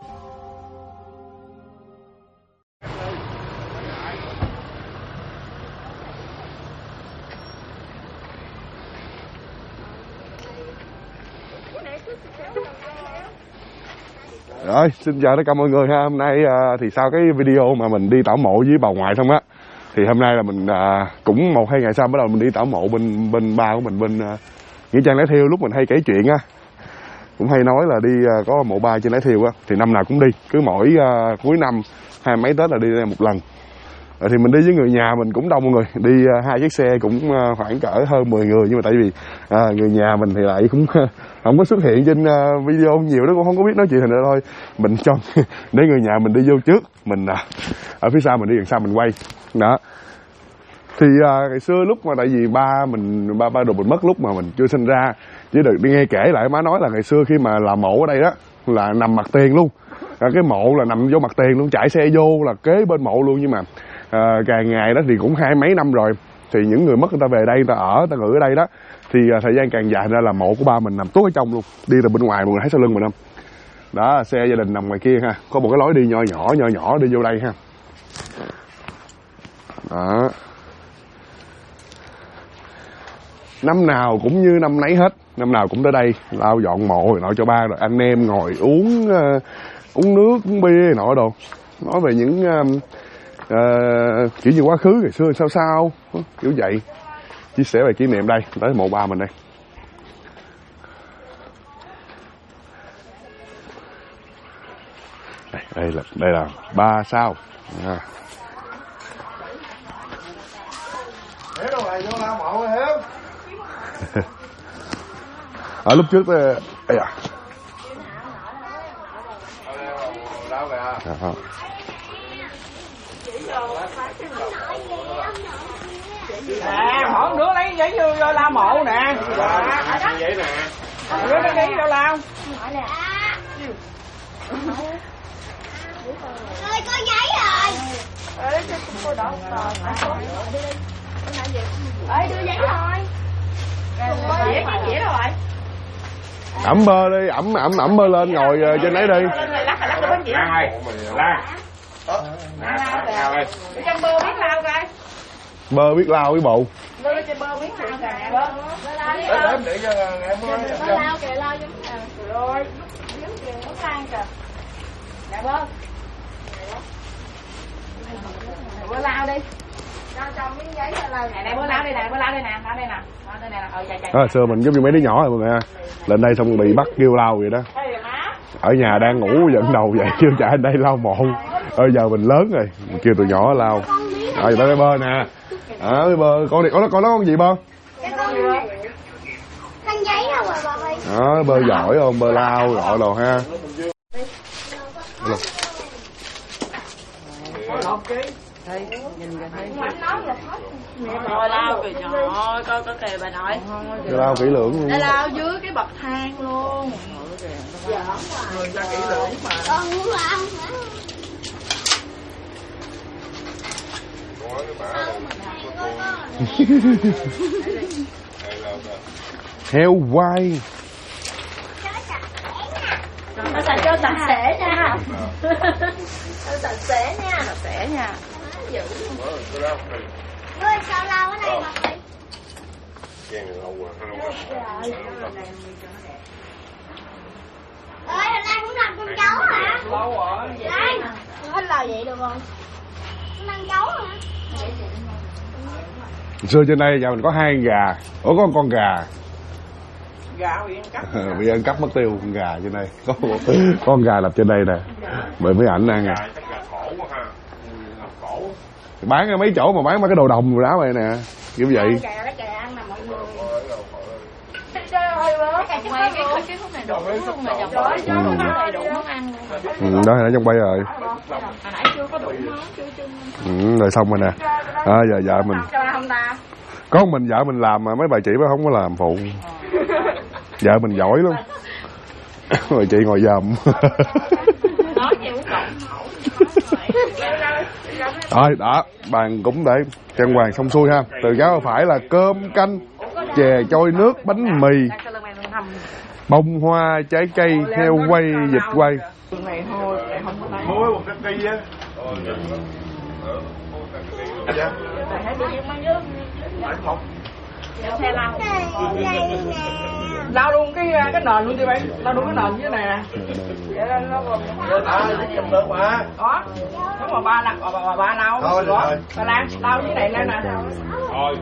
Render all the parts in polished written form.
Rồi, xin chào tất cả mọi người ha. Hôm nay thì sau cái video mà mình đi tảo mộ với bà ngoại xong á, thì hôm nay là mình cũng 1-2 ngày sau bắt đầu mình đi tảo mộ bên ba của mình, bên Nghĩa Trang Lái Thiêu. Lúc mình hay kể chuyện á, cũng hay nói là đi có mộ ba trên Lái Thiêu á, thì năm nào cũng đi, cứ mỗi cuối năm 20 mấy Tết là đi đây một lần. Thì mình đi với người nhà mình cũng đông mọi người, đi 2 chiếc xe cũng khoảng cỡ hơn 10 người, nhưng mà tại vì người nhà mình thì lại cũng không có xuất hiện trên video nhiều, nó cũng không có biết nói chuyện, thành ra thôi mình cho để người nhà mình đi vô trước, mình ở phía sau mình đi đằng sau mình quay đó. Thì ngày xưa lúc mà tại vì ba đồ mình mất lúc mà mình chưa sinh ra, chỉ được đi nghe kể lại má nói là ngày xưa khi mà làm mộ ở đây đó là nằm mặt tiền luôn, cái mộ là nằm vô mặt tiền luôn, chạy xe vô là kế bên mộ luôn. Nhưng mà càng ngày đó thì cũng 20 mấy năm rồi, thì những người mất người ta về đây, người ta ở, người ta ngủ ở đây đó, thì thời gian càng dài ra là mộ của ba mình nằm tuốt ở trong luôn, đi từ bên ngoài mọi người thấy sau lưng mình không đó, xe gia đình nằm ngoài kia ha, có một cái lối đi nhỏ nhỏ đi vô đây ha đó. Năm nào cũng như năm nấy hết, năm nào cũng tới đây lau dọn mộ rồi nọ cho ba, rồi anh em ngồi uống nước uống bia nọ đồ, nói về những kiểu như quá khứ ngày xưa sao kiểu vậy, chia sẻ về kỷ niệm. Đây tới mộ ba mình đây. Đây là ba sao. Ở lúc trước đây à. Mỗi đứa lấy giấy vô lao mộ nè. Giấy nè. Đứa lấy giấy vô lao. Ơi có giấy rồi. Cô đỏ Ơi đưa giấy rồi. Giấy rồi. Ẩm bơ đi, ẩm bơ lên ngồi trên đấy đi. Lắc bên chị. Lan ơi. Lan. Trong bơ biết lao coi. Bơ biết lao với bộ. Bơ cho bơ biết lao kìa. Bơ lao đi. Để cho em bơ lao kìa, lao giống rồi. Nó sang kìa. Nè bơ. Bơ lao đi. Cho miếng giấy lao nè, bơ lao đây nè, bơ lao đây nè, lao đây nè. Đây nè, xưa mình giống như mấy đứa nhỏ rồi mọi người ha. Lên đây xong bị bắt kêu lao vậy đó. Ở nhà đang ngủ giận đầu vậy kêu chạy đây lau mộ. Giờ mình lớn rồi, mình kêu tụi nhỏ lau. Rồi tới cái bơ nè. Cái bơ con nó con gì bơ? Khăn giấy đâu rồi bà ơi. Đó, bơ giỏi không? Bơ lao gọi đồ ha. Thấy, nhìn kìa thấy. Rồi lao kìa, trời ơi, có kìa bà nội. Lao kỹ lưỡng luôn. Đã lao dưới cái bậc thang luôn. Người ta kỹ lưỡng mà. Con muốn lao heo quay. Nó sạch cho sạch sẽ nha. Sạch sẽ nha. Sạch sẽ nha. Ngươi sao lau cái này mà phải. Ơi, hôm nay cũng làm con cháu hả? Lâu rồi. Đây, hết lau vậy được không? Cũng ăn cháu hả? Xưa trên đây nhà mình có 2 gà. Ủa có con gà. Gà bị ăn cắp. Bị ăn cắp mất tiêu con gà trên đây. Có con gà lập trên đây nè. Bởi mấy ảnh ăn à. Bán ở mấy chỗ mà bán mấy cái đồ đồng rồi đó vậy nè. Kiểu vậy. Đó là trong bay rồi. Rồi xong rồi nè. Giờ vợ mình. Có mình vợ mình làm mà mấy bà chị mới không có làm phụ. Vợ mình giỏi lắm. Rồi chị ngồi dầm. Rồi đó, bàn cũng để trang hoàng xong xuôi ha. Từ gáo phải là cơm canh, chè trôi nước, bánh mì, bông hoa, trái cây, heo quay, vịt quay. Đường này thôi, này không có lấy. Mua một cái cây á. Dạ. Thấy tự nhiên mang nước. Không. Xe lau. Lau luôn cái nền luôn đi bạn. Lau luôn cái nền dưới này nè. Vậy nên nó còn Cầm được mà. có. Đúng rồi ba lau. Thôi rồi. Ba Lan lau dưới này lên nè. Thôi.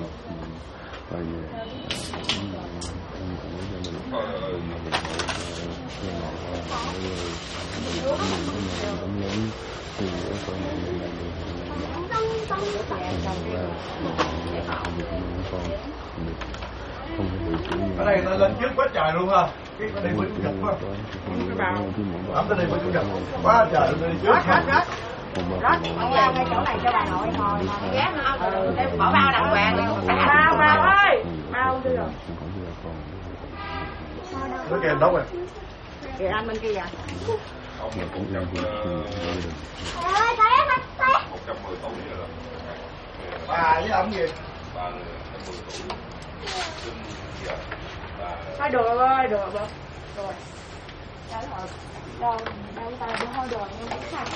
Ở đây nó lên trước quá trời luôn ha. Cái này mới chủ nhật quá. Ẩm tới đây mới chủ nhật quá trời lên trước. Rót vào ngay chỗ này cho bà nội ngồi ghé bỏ bao đàng hoàng bao ơi bao đưa rồi Nó kèm đâu rồi. kìa anh bên kia à Bà với ổng gì? thôi được rồi được rồi rồi đâu tay đi thôi được nhưng không sao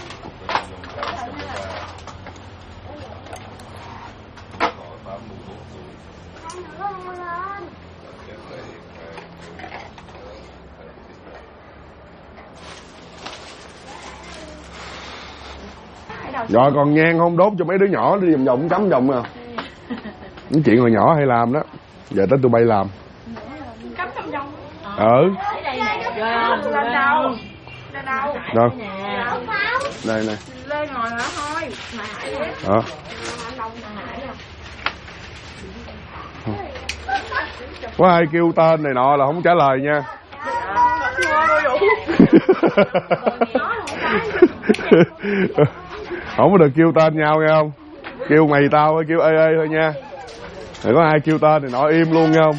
Rồi còn nhang không đốt cho mấy đứa nhỏ đi vòng vòng cắm vòng à. Những chuyện hồi nhỏ hay làm đó. Giờ tới tụi bay làm. cắm trong vòng Lên đâu? Đâu? Đây này. lên ngồi nữa thôi mà Hải Có ai kêu tên này nọ là không trả lời nha. Không có được kêu tên nhau nghe không? Kêu mày tao kêu ê thôi nha. Rồi có ai kêu tên thì nọ im luôn nghe không?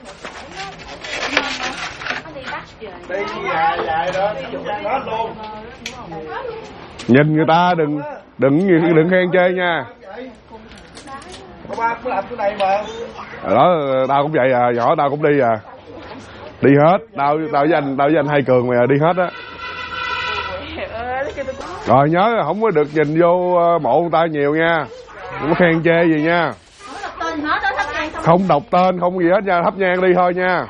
Đi dài đó, hết luôn. Nhìn người ta đừng khen chơi nha. Có ba cũng làm cái này mà. Đó tao cũng vậy à, nhỏ tao cũng đi à. Đi hết, tao với anh Hai Cường mày đi hết á. Rồi nhớ không có được nhìn vô mộ người ta nhiều nha. Không có khen chê gì nha. Không đọc tên, không gì hết nha, thắp nhang đi thôi nha.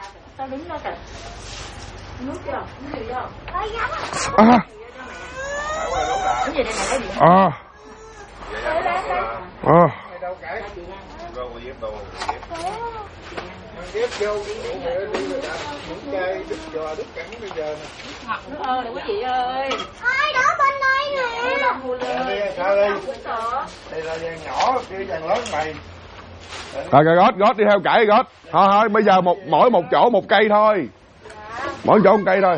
ngọt nước ơi quý vị ơi ai đó bên đây nè Sao đi? Đây là vàng nhỏ, kia vàng lớn mày. Rồi gót đi theo cãi gót. Thôi bây giờ mỗi một chỗ một cây thôi. Mỗi chỗ một cây thôi.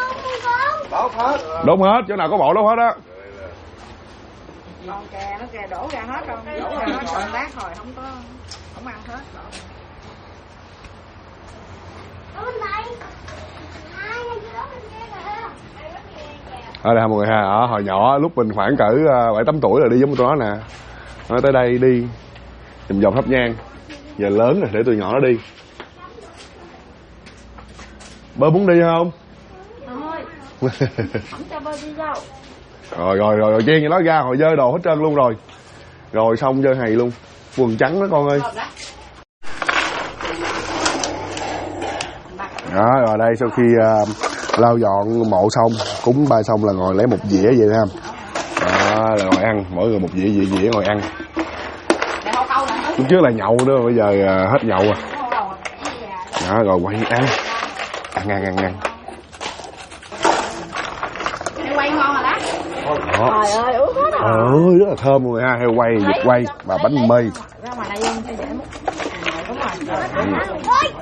Đốt hết, chỗ nào có bộ đốt hết á. còn kè nó kè đổ ra hết rồi, đổ ra hết còn lát hồi không ăn hết rồi. Ở đây mọi người ha, ở hồi nhỏ lúc mình khoảng cỡ 7-8 tuổi là đi giống tụi nó nè. Nói tới đây đi vòng vòng thắp nhang. Giờ lớn rồi để tụi nhỏ nó đi. Bơ muốn đi không? Thôi. Không cho bơ đi đâu. Rồi chen cho nó ra hồi dơ đồ hết trơn luôn rồi. Rồi xong dơ hầy luôn. Quần trắng đó con ơi. Đó, rồi đây sau khi lau dọn mộ xong, cúng bài xong là ngồi lấy một dĩa vậy ha. Đó là ngồi ăn, mỗi người một dĩa ngồi ăn. Lúc trước là nhậu nữa, bây giờ hết nhậu rồi. Đó, rồi quay ăn. Ăn. Heo quay ngon rồi đó. Trời ơi, ướt hết rồi. Rất là thơm rồi ha, heo quay, vịt quay và bánh mì. Ra ngoài này luôn cho dễ múc. Đúng rồi.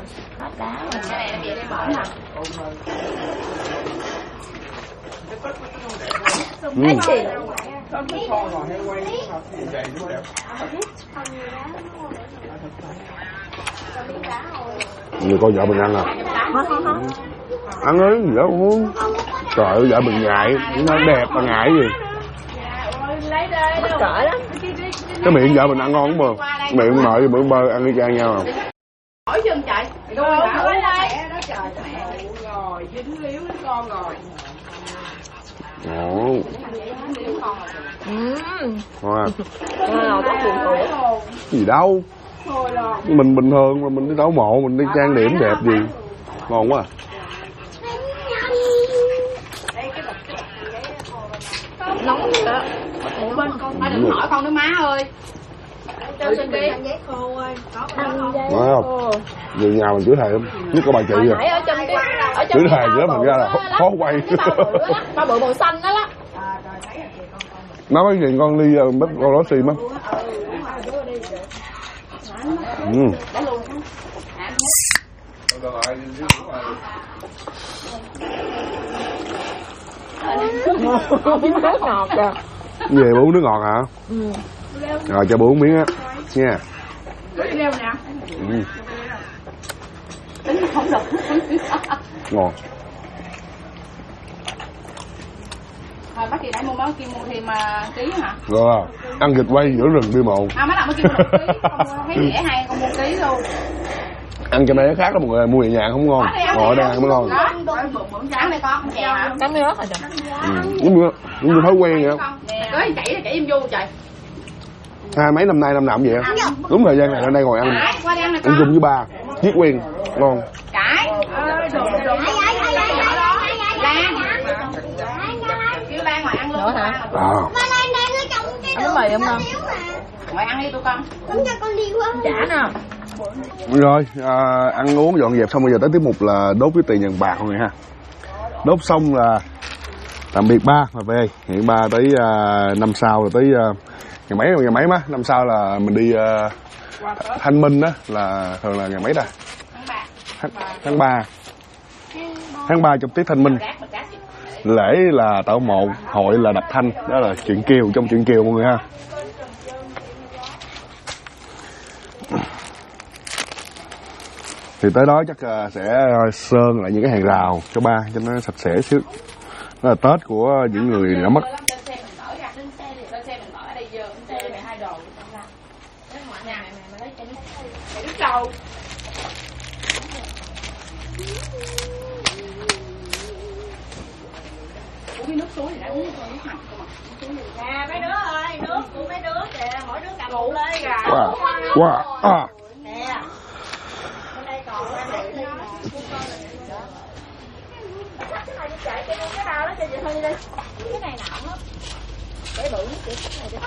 Người con vợ mình ăn à? Ăn ơi, gì đó không? Trời ơi, vợ mình ngại, nó đẹp mà ngại gì? Cỡ lắm. Cái miệng vợ mình ăn ngon không mà? Miệng mời bữa bơ ăn đi chan nhau à? Hỏi chân chạy. Rồi Rồi, đây. Đó trời mẹ. Rồi dính líu đến con rồi. Ồ. Ngon à? Gì đâu. Mình bình thường mà mình đi tảo mộ mình đi trang điểm đẹp gì. Ngon quá à. Nóng đó. Anh hỏi con nữa má ơi. Cho xin đi. Nói không? Người nhà mình chửi thề lắm. Nhất có bà chị rồi. Chửi thề chứ thành ra là khó quay. Ba bự màu xanh đó đó. Nó mấy chuyện con đi bắt con đó xìm á. Nước ngọt kìa. Về uống nước ngọt hả? Rồi cho bố uống miếng á nha. Ngon. Thôi bác chị nãy mua món kia mua thêm ký hả? Rồi ăn vịt quay giữa rừng đi mộ. Má nào mới kêu mua ký, không thấy rẻ hay con mua ký luôn. Ăn cho này khác đó mọi người, mua về nhà không ngon. Ngồi đây ăn mới ngon. Bữa sáng đây con chè hả? Cắm nước rồi trời. Đúng như thói quen vậy. Cưới chảy em vô trời. Hai mấy năm nay năm nào cũng vậy á. Đúng thời gian này lên đây ngồi ăn chung với ba. Chiếc quen ngon. Cải. Kêu ba ngoài ăn luôn hả? Ăn bánh mì không con? Ngoài ăn đi tụi con. Chả nè. Rồi ăn uống dọn dẹp xong bây giờ tới tiết mục là đốt với tiền nhận bạc mọi người ha. Đốt xong là tạm biệt ba mà về. Hẹn ba tới năm sau rồi tới ngày mấy má. Năm sau là mình đi Thanh Minh á, là thường là ngày mấy ta? Tháng 3. Tháng 3 trong tiết Thanh Minh. Lễ là tảo mộ, hội là đập thanh, đó là chuyện Kiều, trong chuyện Kiều mọi người ha. Thì tới đó chắc sẽ sơn lại những cái hàng rào cho ba cho nó sạch sẽ xíu. Đó là Tết của những người đã mất. Nước suối thì đã uống nước mặn không à? Nè mấy đứa ơi, nước của mấy đứa kìa, mỗi đứa cầm một ly kìa. Wow. Nè. Bên đây còn lấy ly. Chạy cái bao đó cho chị Thư đi. Cái này nặng lắm. Cái bự nhất cái này đi.